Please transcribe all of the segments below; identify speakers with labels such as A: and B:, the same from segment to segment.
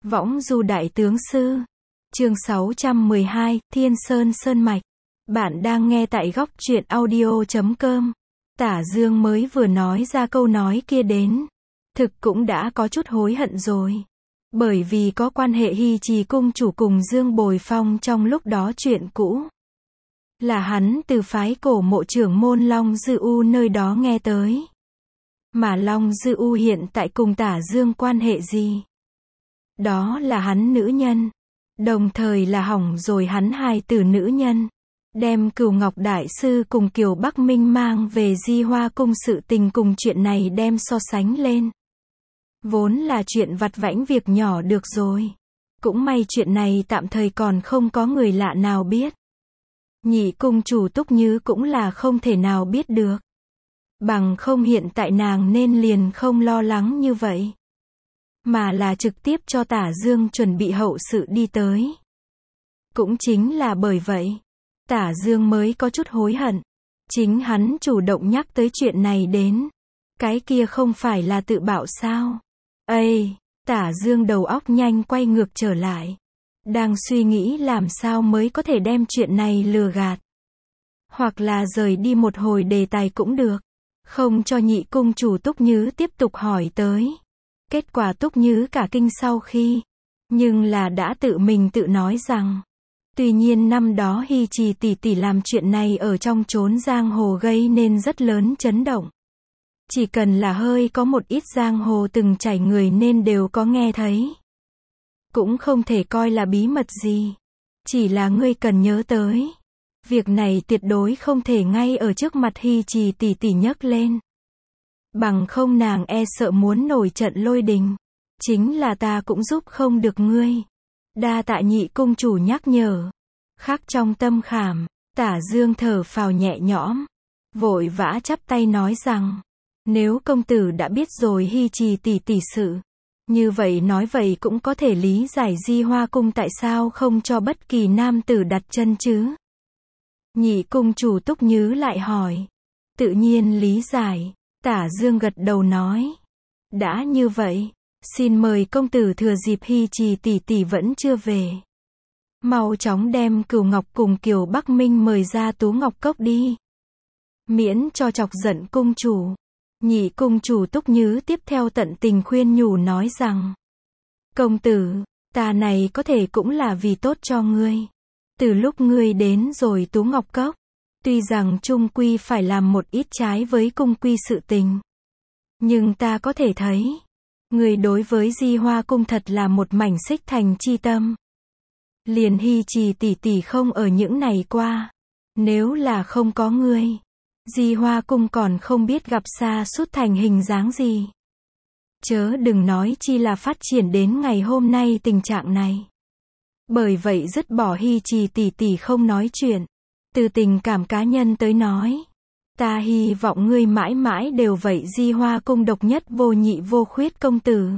A: Võng du đại tướng sư. Chương 612, Thiên Sơn Sơn Mạch. Bạn đang nghe tại góc truyện audio.com. Tả Dương mới vừa nói ra câu nói kia đến. Thực cũng đã có chút hối hận rồi. Bởi vì có quan hệ Hy Trì cung chủ cùng Dương Bồi Phong trong lúc đó chuyện cũ. Là hắn từ phái cổ mộ trưởng môn Long Dư U nơi đó nghe tới. Mà Long Dư U hiện tại cùng Tả Dương quan hệ gì? Đó là hắn nữ nhân. Đồng thời là hỏng rồi hắn hài tử nữ nhân. Đem Cửu Ngọc Đại Sư cùng Kiều Bắc Minh mang về Di Hoa Cung sự tình cùng chuyện này đem so sánh lên. Vốn là chuyện vặt vãnh việc nhỏ được rồi. Cũng may chuyện này tạm thời còn không có người lạ nào biết. Nhị cung chủ Túc Như cũng là không thể nào biết được. Bằng không hiện tại nàng nên liền không lo lắng như vậy. Mà là trực tiếp cho Tả Dương chuẩn bị hậu sự đi tới. Cũng chính là bởi vậy, Tả Dương mới có chút hối hận. Chính hắn chủ động nhắc tới chuyện này đến. Cái kia không phải là tự bạo sao? Ây, Tả Dương đầu óc nhanh quay ngược trở lại. Đang suy nghĩ làm sao mới có thể đem chuyện này lừa gạt. Hoặc là rời đi một hồi đề tài cũng được. Không cho nhị cung chủ Túc Như tiếp tục hỏi tới. Kết quả Túc Như cả kinh sau khi. Nhưng là đã tự mình tự nói rằng. Tuy nhiên năm đó Hy Trì tỷ tỷ làm chuyện này ở trong chốn giang hồ gây nên rất lớn chấn động. Chỉ cần là hơi có một ít giang hồ từng trải người nên đều có nghe thấy. Cũng không thể coi là bí mật gì. Chỉ là ngươi cần nhớ tới. Việc này tuyệt đối không thể ngay ở trước mặt Hy Trì tỷ tỷ nhấc lên. Bằng không nàng e sợ muốn nổi trận lôi đình. Chính là ta cũng giúp không được ngươi. Đa tạ nhị cung chủ nhắc nhở. Khắc trong tâm khảm, Tả Dương thở phào nhẹ nhõm. Vội vã chắp tay nói rằng. Nếu công tử đã biết rồi Hy Trì tỷ tỷ sự. Như vậy nói vậy cũng có thể lý giải Di Hoa Cung tại sao không cho bất kỳ nam tử đặt chân chứ. Nhị cung chủ Túc Như lại hỏi. Tự nhiên lý giải. Tả Dương gật đầu nói. Đã như vậy, xin mời công tử thừa dịp Hy Trì tỷ tỷ vẫn chưa về. Mau chóng đem Cửu Ngọc cùng Kiều Bắc Minh mời ra Tú Ngọc Cốc đi. Miễn cho chọc giận cung chủ. Nhị cung chủ Túc Như tiếp theo tận tình khuyên nhủ nói rằng. Công tử, ta này có thể cũng là vì tốt cho ngươi. Từ lúc ngươi đến rồi Tú Ngọc Cốc. Tuy rằng chung quy phải làm một ít trái với cung quy sự tình. Nhưng ta có thể thấy. Ngươi đối với Di Hoa Cung thật là một mảnh xích thành chi tâm. Liền Hy Trì tỷ tỷ không ở những này qua. Nếu là không có ngươi. Di Hoa Cung còn không biết gặp xa sút thành hình dáng gì. Chớ đừng nói chi là phát triển đến ngày hôm nay tình trạng này. Bởi vậy dứt bỏ Hy Trì tỷ tỷ không nói chuyện. Từ tình cảm cá nhân tới nói. Ta hy vọng ngươi mãi mãi đều vậy Di Hoa Cung độc nhất vô nhị vô khuyết công tử.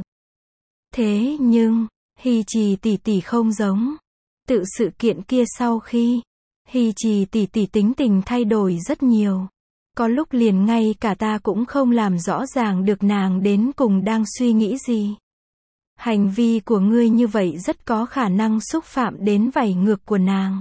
A: Thế nhưng, Hy Trì tỷ tỷ không giống. Tự sự kiện kia sau khi, Hy Trì tỷ tỷ tính tình thay đổi rất nhiều. Có lúc liền ngay cả ta cũng không làm rõ ràng được nàng đến cùng đang suy nghĩ gì. Hành vi của ngươi như vậy rất có khả năng xúc phạm đến vảy ngược của nàng.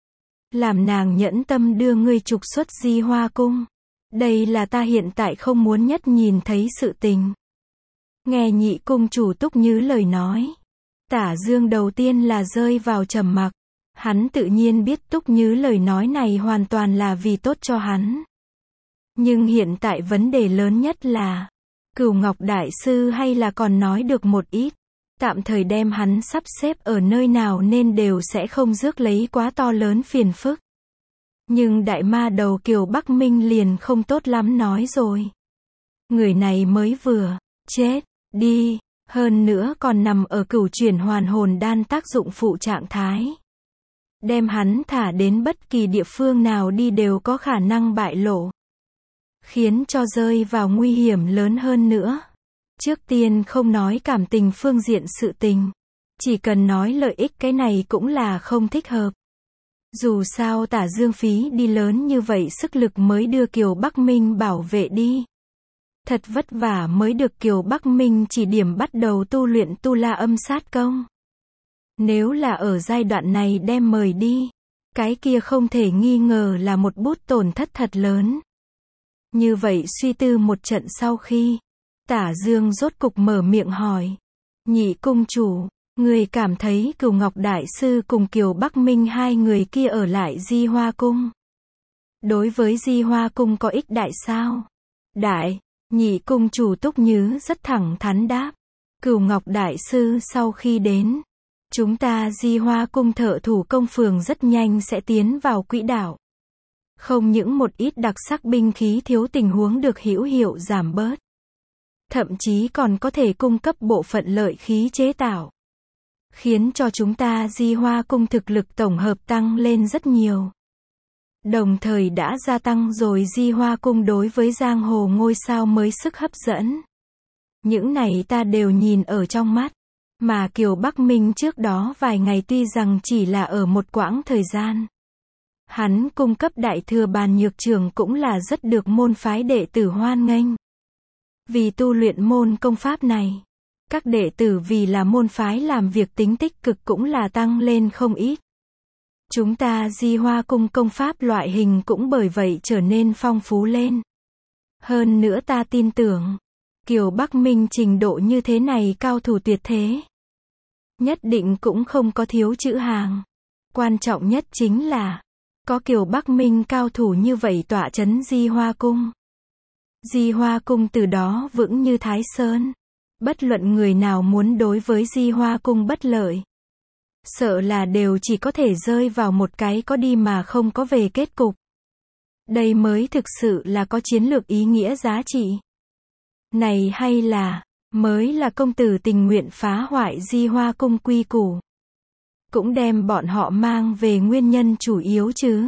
A: Làm nàng nhẫn tâm đưa ngươi trục xuất Di Hoa Cung. Đây là ta hiện tại không muốn nhất nhìn thấy sự tình. Nghe nhị cung chủ Túc Như lời nói. Tả Dương đầu tiên là rơi vào trầm mặc. Hắn tự nhiên biết Túc Như lời nói này hoàn toàn là vì tốt cho hắn. Nhưng hiện tại vấn đề lớn nhất là. Cửu Ngọc Đại Sư hay là còn nói được một ít. Tạm thời đem hắn sắp xếp ở nơi nào nên đều sẽ không rước lấy quá to lớn phiền phức. Nhưng đại ma đầu Kiều Bắc Minh liền không tốt lắm nói rồi. Người này mới vừa chết đi, hơn nữa còn nằm ở cửu chuyển hoàn hồn đan tác dụng phụ trạng thái. Đem hắn thả đến bất kỳ địa phương nào đi đều có khả năng bại lộ. Khiến cho rơi vào nguy hiểm lớn hơn nữa. Trước tiên không nói cảm tình phương diện sự tình. Chỉ cần nói lợi ích cái này cũng là không thích hợp. Dù sao Tả Dương phí đi lớn như vậy sức lực mới đưa Kiều Bắc Minh bảo vệ đi. Thật vất vả mới được Kiều Bắc Minh chỉ điểm bắt đầu tu luyện Tu La Âm Sát Công. Nếu là ở giai đoạn này đem mời đi, cái kia không thể nghi ngờ là một bút tổn thất thật lớn. Như vậy suy tư một trận sau khi, Tả Dương rốt cục mở miệng hỏi. Nhị cung chủ, người cảm thấy Cửu Ngọc Đại Sư cùng Kiều Bắc Minh hai người kia ở lại Di Hoa Cung. Đối với Di Hoa Cung có ích đại sao? Đại, nhị cung chủ Túc Nhứ rất thẳng thắn đáp. Cửu Ngọc Đại Sư sau khi đến, chúng ta Di Hoa Cung thợ thủ công phường rất nhanh sẽ tiến vào quỹ đạo. Không những một ít đặc sắc binh khí thiếu tình huống được hữu hiệu giảm bớt, thậm chí còn có thể cung cấp bộ phận lợi khí chế tạo, khiến cho chúng ta Di Hoa Cung thực lực tổng hợp tăng lên rất nhiều. Đồng thời đã gia tăng rồi Di Hoa Cung đối với giang hồ ngôi sao mới sức hấp dẫn. Những này ta đều nhìn ở trong mắt. Mà Kiều Bắc Minh trước đó vài ngày tuy rằng chỉ là ở một quãng thời gian, hắn cung cấp đại thừa bàn nhược trường cũng là rất được môn phái đệ tử hoan nghênh. Vì tu luyện môn công pháp này, các đệ tử vì là môn phái làm việc tính tích cực cũng là tăng lên không ít. Chúng ta Di Hoa Cung công pháp loại hình cũng bởi vậy trở nên phong phú lên. Hơn nữa ta tin tưởng, Kiều Bắc Minh trình độ như thế này cao thủ tuyệt thế, nhất định cũng không có thiếu chữ hàng. Quan trọng nhất chính là, có Kiều Bắc Minh cao thủ như vậy tọa chấn Di Hoa Cung. Di Hoa Cung từ đó vững như Thái Sơn. Bất luận người nào muốn đối với Di Hoa Cung bất lợi, sợ là đều chỉ có thể rơi vào một cái có đi mà không có về kết cục. Đây mới thực sự là có chiến lược ý nghĩa giá trị. Này hay là, mới là công tử tình nguyện phá hoại Di Hoa Cung quy củ. Cũng đem bọn họ mang về nguyên nhân chủ yếu chứ.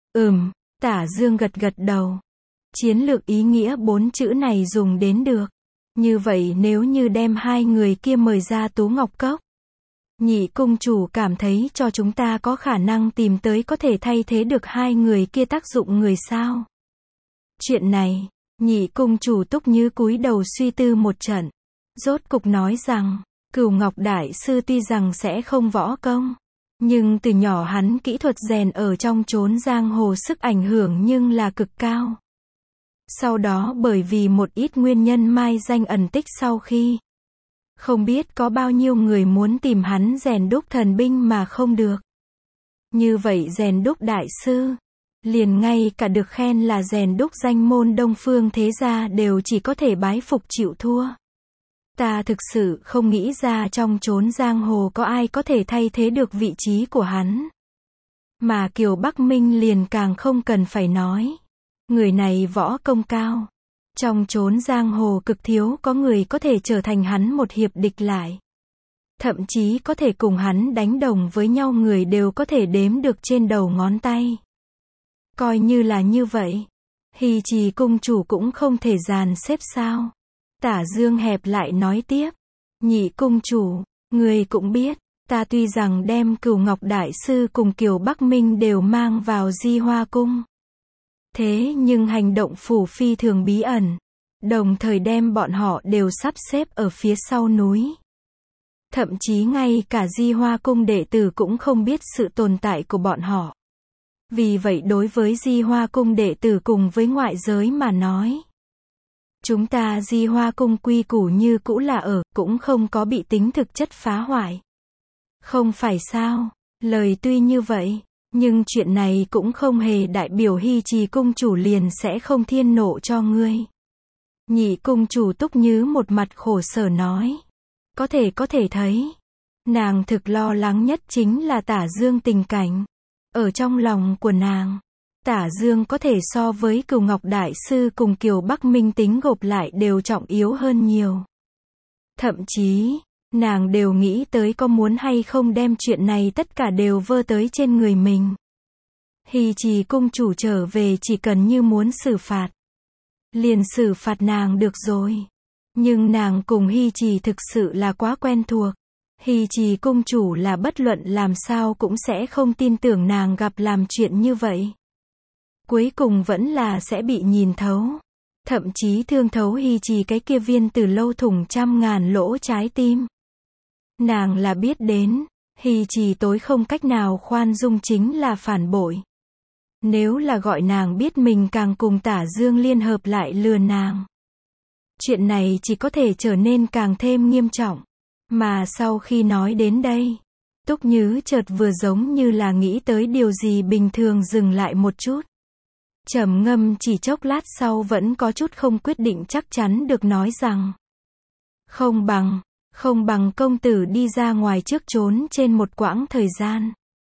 A: Tả Dương gật gật đầu. Chiến lược ý nghĩa 4 chữ này dùng đến được. Như vậy nếu như đem hai người kia mời ra Tú Ngọc Cốc, nhị cung chủ cảm thấy cho chúng ta có khả năng tìm tới có thể thay thế được hai người kia tác dụng người sao? Chuyện này, nhị cung chủ Túc Như cúi đầu suy tư một trận. Rốt cục nói rằng, Cửu Ngọc Đại Sư tuy rằng sẽ không võ công, nhưng từ nhỏ hắn kỹ thuật rèn ở trong chốn giang hồ sức ảnh hưởng nhưng là cực cao. Sau đó bởi vì một ít nguyên nhân mai danh ẩn tích sau khi, không biết có bao nhiêu người muốn tìm hắn rèn đúc thần binh mà không được. Như vậy rèn đúc đại sư, liền ngay cả được khen là rèn đúc danh môn Đông Phương thế gia đều chỉ có thể bái phục chịu thua. Ta thực sự không nghĩ ra trong chốn giang hồ có ai có thể thay thế được vị trí của hắn. Mà Kiều Bắc Minh liền càng không cần phải nói. Người này võ công cao. Trong chốn giang hồ cực thiếu có người có thể trở thành hắn một hiệp địch lại. Thậm chí có thể cùng hắn đánh đồng với nhau người đều có thể đếm được trên đầu ngón tay. Coi như là như vậy, Hy Trì cung chủ cũng không thể dàn xếp sao? Tả Dương hẹp lại nói tiếp. Nhị cung chủ, người cũng biết, ta tuy rằng đem Cửu Ngọc Đại Sư cùng Kiều Bắc Minh đều mang vào Di Hoa Cung. Thế nhưng hành động phủ phi thường bí ẩn, đồng thời đem bọn họ đều sắp xếp ở phía sau núi. Thậm chí ngay cả Di Hoa Cung đệ tử cũng không biết sự tồn tại của bọn họ. Vì vậy đối với Di Hoa Cung đệ tử cùng với ngoại giới mà nói, chúng ta Di Hoa Cung quy củ như cũ là ở, cũng không có bị tính thực chất phá hoại. Không phải sao? Lời tuy như vậy, nhưng chuyện này cũng không hề đại biểu Hy Trì cung chủ liền sẽ không thiên nộ cho ngươi. Nhị cung chủ Túc Như một mặt khổ sở nói. Có thể thấy, nàng thực lo lắng nhất chính là Tả Dương tình cảnh. Ở trong lòng của nàng, Tả Dương có thể so với Cửu Ngọc Đại Sư cùng Kiều Bắc Minh tính gộp lại đều trọng yếu hơn nhiều. Thậm chí, nàng đều nghĩ tới có muốn hay không đem chuyện này tất cả đều vơ tới trên người mình. Hy Trì cung chủ trở về chỉ cần như muốn xử phạt, liền xử phạt nàng được rồi. Nhưng nàng cùng Hy Trì thực sự là quá quen thuộc. Hy Trì cung chủ là bất luận làm sao cũng sẽ không tin tưởng nàng gặp làm chuyện như vậy. Cuối cùng vẫn là sẽ bị nhìn thấu. Thậm chí thương thấu Hy Trì cái kia viên từ lâu thủng trăm ngàn lỗ trái tim. Nàng là biết đến, Hy Trì tối không cách nào khoan dung chính là phản bội. Nếu là gọi nàng biết mình càng cùng Tả Dương liên hợp lại lừa nàng. Chuyện này chỉ có thể trở nên càng thêm nghiêm trọng. Mà sau khi nói đến đây, Túc Nhứ chợt vừa giống như là nghĩ tới điều gì bình thường dừng lại một chút. Trầm ngâm chỉ chốc lát sau vẫn có chút không quyết định chắc chắn được nói rằng. Không bằng công tử đi ra ngoài trước trốn trên một quãng thời gian.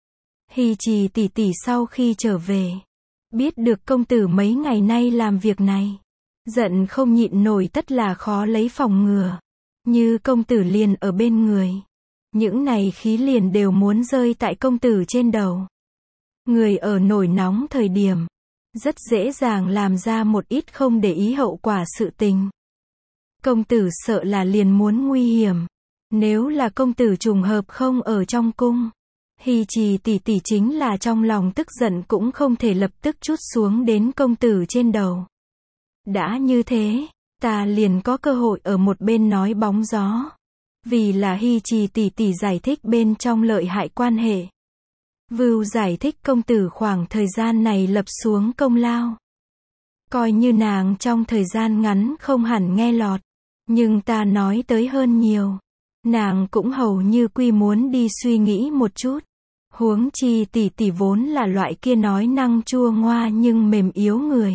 A: Hy Trì tỷ tỷ sau khi trở về, biết được công tử mấy ngày nay làm việc này, giận không nhịn nổi tất là khó lấy phòng ngừa. Như công tử liền ở bên người, những này khí liền đều muốn rơi tại công tử trên đầu. Người ở nổi nóng thời điểm, rất dễ dàng làm ra một ít không để ý hậu quả sự tình. Công tử sợ là liền muốn nguy hiểm. Nếu là công tử trùng hợp không ở trong cung, Hy Trì tỷ tỷ chính là trong lòng tức giận cũng không thể lập tức trút xuống đến công tử trên đầu. Đã như thế, ta liền có cơ hội ở một bên nói bóng gió. Vì là Hy Trì tỷ tỷ giải thích bên trong lợi hại quan hệ. Vưu giải thích công tử khoảng thời gian này lập xuống công lao. Coi như nàng trong thời gian ngắn không hẳn nghe lọt. Nhưng ta nói tới hơn nhiều. Nàng cũng hầu như quy muốn đi suy nghĩ một chút. Huống chi tỷ tỷ vốn là loại kia nói năng chua ngoa nhưng mềm yếu người.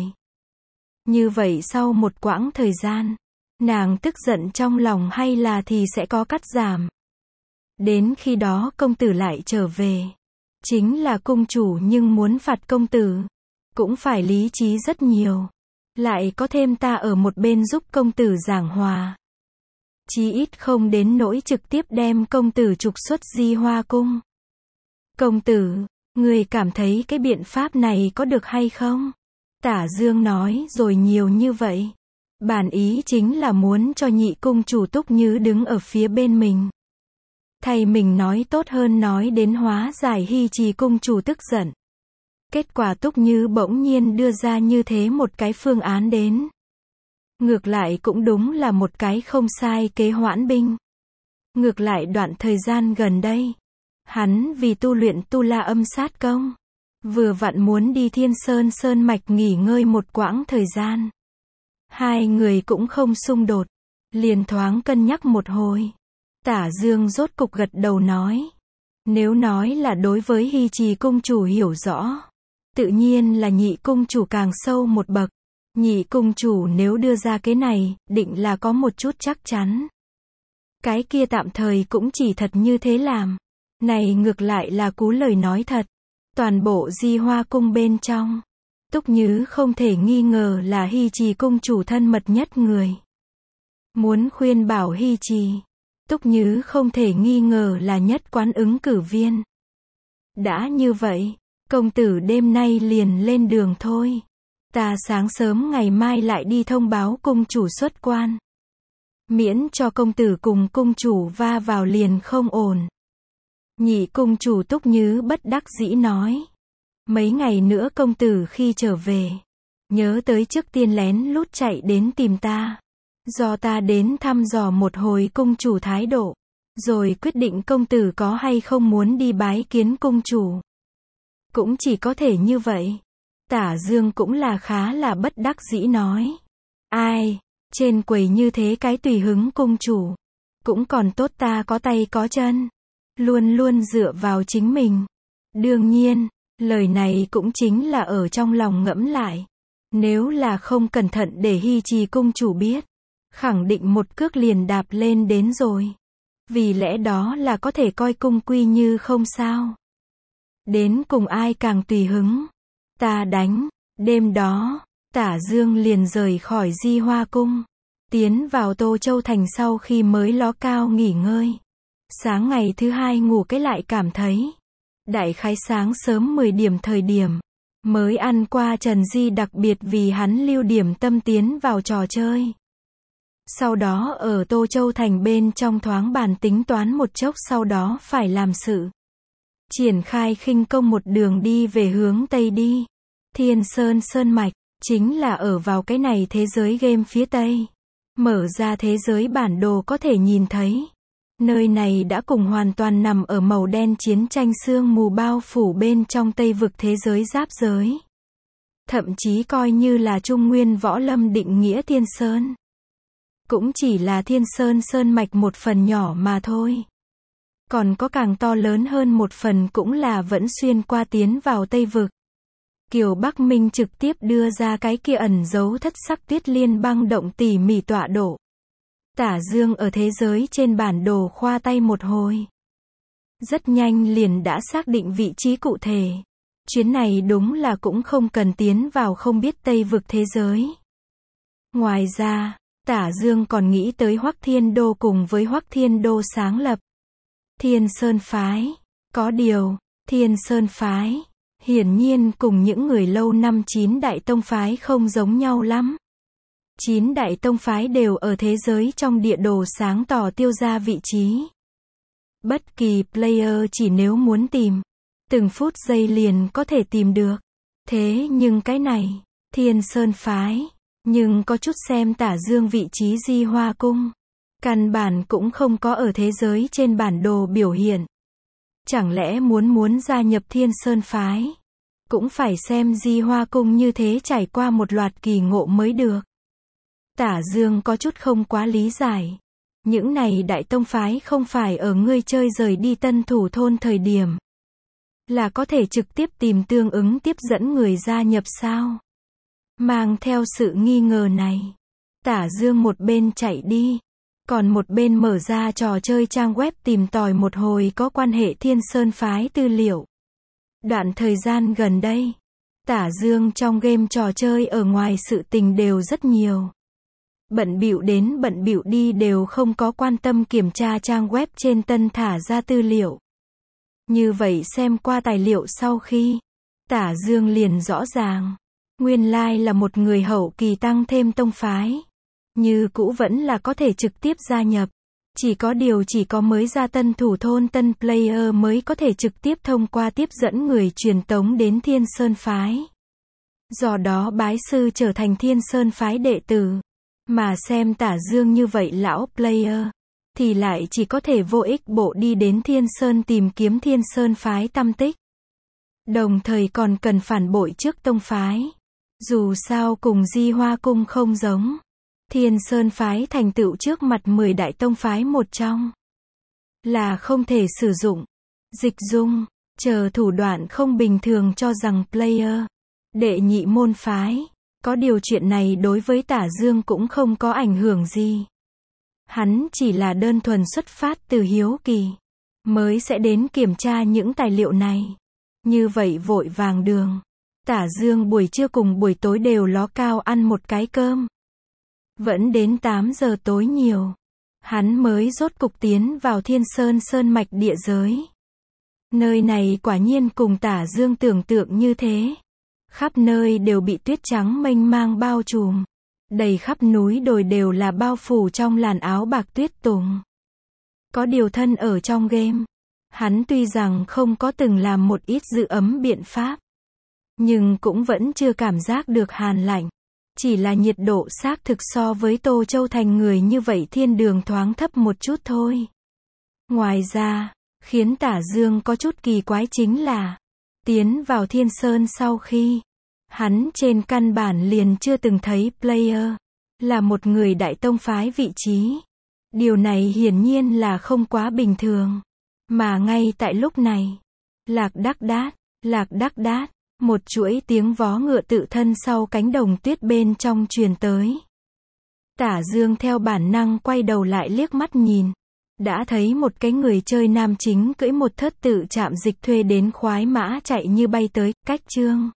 A: Như vậy sau một quãng thời gian, nàng tức giận trong lòng hay là thì sẽ có cắt giảm. Đến khi đó công tử lại trở về. Chính là cung chủ nhưng muốn phạt công tử. Cũng phải lý trí rất nhiều. Lại có thêm ta ở một bên giúp công tử giảng hòa. Chí ít không đến nỗi trực tiếp đem công tử trục xuất Di Hoa cung. Công tử, người cảm thấy cái biện pháp này có được hay không? Tả Dương nói rồi nhiều như vậy. Bản ý chính là muốn cho nhị cung chủ Túc Nhứ đứng ở phía bên mình. Thầy mình nói tốt hơn nói đến hóa giải Hy Trì cung chủ tức giận. Kết quả Túc Nhứ bỗng nhiên đưa ra như thế một cái phương án đến. Ngược lại cũng đúng là một cái không sai kế hoãn binh. Ngược lại đoạn thời gian gần đây, hắn vì tu luyện Tu La Âm Sát Công, vừa vặn muốn đi Thiên Sơn Sơn Mạch nghỉ ngơi một quãng thời gian. Hai người cũng không xung đột, liền thoáng cân nhắc một hồi. Tả Dương rốt cục gật đầu nói. Nếu nói là đối với Hy Trì cung chủ hiểu rõ, tự nhiên là nhị cung chủ càng sâu một bậc. Nhị cung chủ nếu đưa ra cái này, định là có một chút chắc chắn. Cái kia tạm thời cũng chỉ thật như thế làm. Này ngược lại là cú lời nói thật. Toàn bộ Di Hoa cung bên trong, Túc Nhứ không thể nghi ngờ là Hy Trì cung chủ thân mật nhất người. Muốn khuyên bảo Hy Trì, Túc Nhứ không thể nghi ngờ là nhất quán ứng cử viên. Đã như vậy, công tử đêm nay liền lên đường thôi. Ta sáng sớm ngày mai lại đi thông báo cung chủ xuất quan. Miễn cho công tử cùng cung chủ va vào liền không ổn. Nhị cung chủ Túc Nhứ bất đắc dĩ nói. Mấy ngày nữa công tử khi trở về, nhớ tới trước tiên lén lút chạy đến tìm ta. Do ta đến thăm dò một hồi cung chủ thái độ. Rồi quyết định công tử có hay không muốn đi bái kiến cung chủ. Cũng chỉ có thể như vậy. Tả Dương cũng là khá là bất đắc dĩ nói. Ai, trên quầy như thế cái tùy hứng cung chủ. Cũng còn tốt ta có tay có chân. Luôn luôn dựa vào chính mình. Đương nhiên, lời này cũng chính là ở trong lòng ngẫm lại. Nếu là không cẩn thận để Hy Trì cung chủ biết, khẳng định một cước liền đạp lên đến rồi. Vì lẽ đó là có thể coi cung quy như không sao. Đến cùng ai càng tùy hứng. Ta đánh. Đêm đó, Tả Dương liền rời khỏi Di Hoa cung. Tiến vào Tô Châu Thành sau khi mới ló cao nghỉ ngơi. Sáng ngày thứ hai ngủ cái lại cảm thấy. Đại khái sáng sớm 10 điểm thời điểm. Mới ăn qua Trần Di đặc biệt vì hắn lưu điểm tâm tiến vào trò chơi. Sau đó ở Tô Châu Thành bên trong thoáng bàn tính toán một chốc sau đó phải làm sự. Triển khai khinh công một đường đi về hướng Tây đi. Thiên Sơn Sơn Mạch, chính là ở vào cái này thế giới game phía Tây. Mở ra thế giới bản đồ có thể nhìn thấy. Nơi này đã cùng hoàn toàn nằm ở màu đen chiến tranh sương mù bao phủ bên trong Tây vực thế giới giáp giới. Thậm chí coi như là Trung Nguyên võ lâm định nghĩa Thiên Sơn. Cũng chỉ là Thiên Sơn sơn mạch một phần nhỏ mà thôi. Còn có càng to lớn hơn một phần cũng là vẫn xuyên qua tiến vào Tây vực. Kiều Bắc Minh trực tiếp đưa ra cái kia ẩn giấu thất sắc tuyết liên băng động tỉ mỉ tọa độ. Tả Dương ở thế giới trên bản đồ khoa tay một hồi. Rất nhanh liền đã xác định vị trí cụ thể. Chuyến này đúng là cũng không cần tiến vào không biết Tây vực thế giới. Ngoài ra, Tả Dương còn nghĩ tới Hoắc Thiên Đô cùng với Hoắc Thiên Đô sáng lập Thiên Sơn Phái. Có điều, Thiên Sơn Phái, hiển nhiên cùng những người lâu năm 9 đại tông phái không giống nhau lắm. 9 đại tông phái đều ở thế giới trong địa đồ sáng tỏ tiêu ra vị trí. Bất kỳ player chỉ nếu muốn tìm, từng phút giây liền có thể tìm được. Thế nhưng cái này, Thiên Sơn Phái, nhưng có chút xem Tả Dương vị trí Di Hoa Cung. Căn bản cũng không có ở thế giới trên bản đồ biểu hiện. Chẳng lẽ muốn gia nhập Thiên Sơn Phái, cũng phải xem Di Hoa Cung như thế trải qua một loạt kỳ ngộ mới được. Tả Dương có chút không quá lý giải. Những này đại tông phái không phải ở ngươi chơi rời đi Tân Thủ Thôn thời điểm, là có thể trực tiếp tìm tương ứng tiếp dẫn người gia nhập sao? Mang theo sự nghi ngờ này, Tả Dương một bên chạy đi, còn một bên mở ra trò chơi trang web tìm tòi một hồi có quan hệ Thiên Sơn Phái tư liệu. Đoạn thời gian gần đây, Tả Dương trong game trò chơi ở ngoài sự tình đều rất nhiều. Bận bịu đến bận bịu đi đều không có quan tâm kiểm tra trang web trên tân thả ra tư liệu. Như vậy xem qua tài liệu sau khi, Tả Dương liền rõ ràng, nguyên lai là một người hậu kỳ tăng thêm tông phái. Như cũ vẫn là có thể trực tiếp gia nhập. Chỉ có điều chỉ có mới ra Tân Thủ Thôn tân player mới có thể trực tiếp thông qua tiếp dẫn người truyền tống đến Thiên Sơn Phái. Do đó bái sư trở thành Thiên Sơn Phái đệ tử. Mà xem Tả Dương như vậy lão player, thì lại chỉ có thể vô ích bộ đi đến Thiên Sơn tìm kiếm Thiên Sơn Phái tăm tích. Đồng thời còn cần phản bội trước tông phái. Dù sao cùng Di Hoa Cung không giống. Thiên Sơn Phái thành tựu trước mặt 10 đại tông phái một trong. Là không thể sử dụng, dịch dung, chờ thủ đoạn không bình thường cho rằng player. Đệ nhị môn phái. Có điều chuyện này đối với Tả Dương cũng không có ảnh hưởng gì. Hắn chỉ là đơn thuần xuất phát từ hiếu kỳ, mới sẽ đến kiểm tra những tài liệu này. Như vậy vội vàng đường, Tả Dương buổi trưa cùng buổi tối đều ló cao ăn một cái cơm. Vẫn đến 8 giờ tối nhiều, hắn mới rốt cục tiến vào Thiên Sơn sơn mạch địa giới. Nơi này quả nhiên cùng Tả Dương tưởng tượng như thế. Khắp nơi đều bị tuyết trắng mênh mang bao trùm. Đầy khắp núi đồi đều là bao phủ trong làn áo bạc tuyết tùng. Có điều thân ở trong game, hắn tuy rằng không có từng làm một ít giữ ấm biện pháp, nhưng cũng vẫn chưa cảm giác được hàn lạnh. Chỉ là nhiệt độ xác thực so với Tô Châu Thành người như vậy thiên đường thoáng thấp một chút thôi. Ngoài ra, khiến Tả Dương có chút kỳ quái chính là, tiến vào Thiên Sơn sau khi, hắn trên căn bản liền chưa từng thấy player, là một người đại tông phái vị trí. Điều này hiển nhiên là không quá bình thường. Mà ngay tại lúc này, lạc đác đát, một chuỗi tiếng vó ngựa tự thân sau cánh đồng tuyết bên trong truyền tới. Tả Dương theo bản năng quay đầu lại liếc mắt nhìn. Đã thấy một cái người chơi nam chính cưỡi một thớt tự chạm dịch thuê đến khoái mã chạy như bay tới, cách Trương